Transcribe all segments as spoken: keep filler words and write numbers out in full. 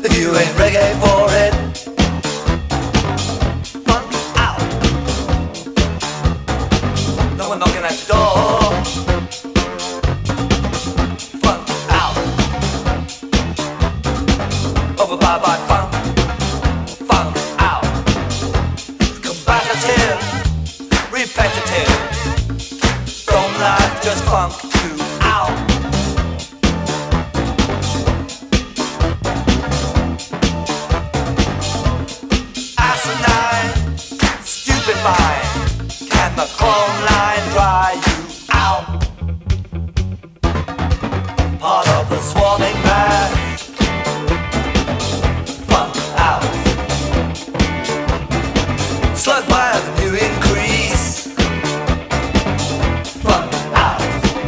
if you ain't reggae for it. Funk out. No one knocking at your door. Funk out. Overpowered by funk. Funk out. Combative. Repetitive. Don't like just funk you out. Asinine, stupefying. Can the chrome line dry you out? Part of the swarming mass. Funk out. Slug by the new increase. Funk out.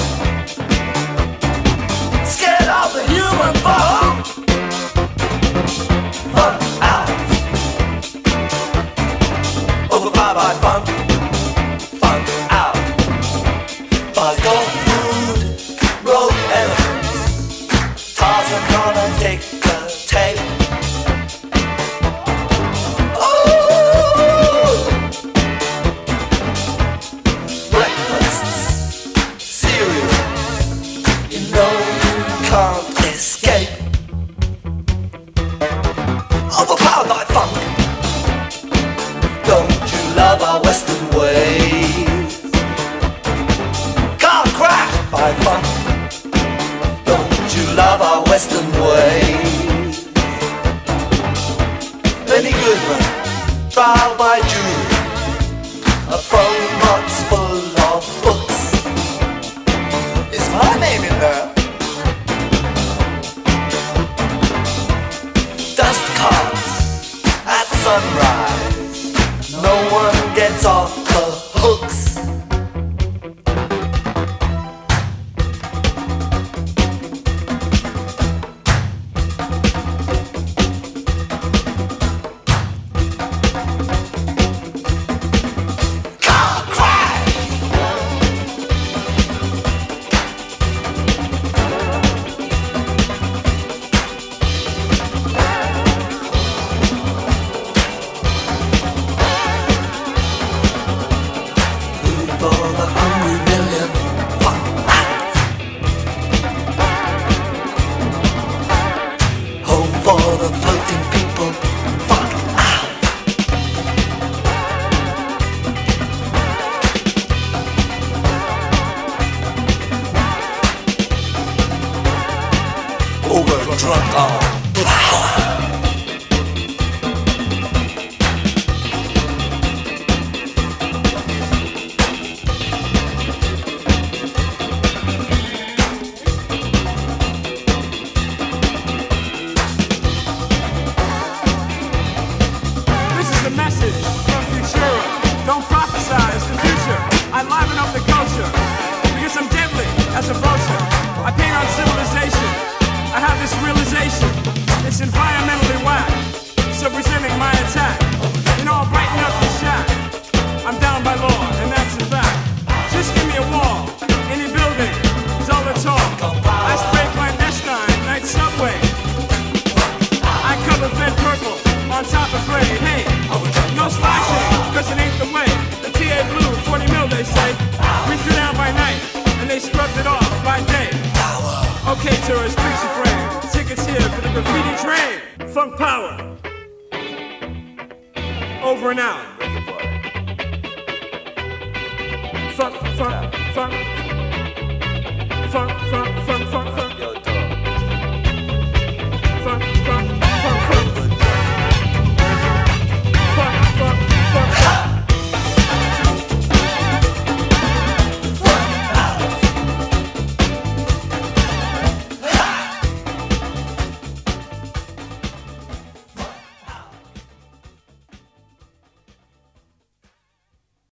Scared of the human funk. Funk out. Overpowered by funk. Funk out. By gold food, road elephants. Tarzan gonna take the tape. Oh! Breakfasts, cereal. You know you can't escape. Overpowered by funk. Don't you love our Western ways? Car crash by funk. Don't you love our Western ways? Benny Goodman, trial by jury. A phone box full of books. Is my name in there? Dust carts at sunrise. No one gets off the hooks. Car crash. Food for the hungry million. Funk out. Home for the floating people. Funk out. Over drunk on power. This is a message from Futura. Don't prophesize the future. I liven up the culture because I'm deadly as a vulture. I paint on civilization. I have this realization. It's environmentally whack. So presenting my attack. You know, I'll brighten up the shack. I'm down by law, and that's a fact. Just give me a wall. Any building is all the talk. I spray clandestine, night subway. I cover fed purple on top of gray. Hey, no slashing, cause it ain't the way. The T A blue, forty mil they say. We threw down by night, and they scrubbed it off by day. Okay, tourists, please refrain. Tickets here for the graffiti train. Funk power. Over and out. Funk, funk, funk. Funk, funk, funk.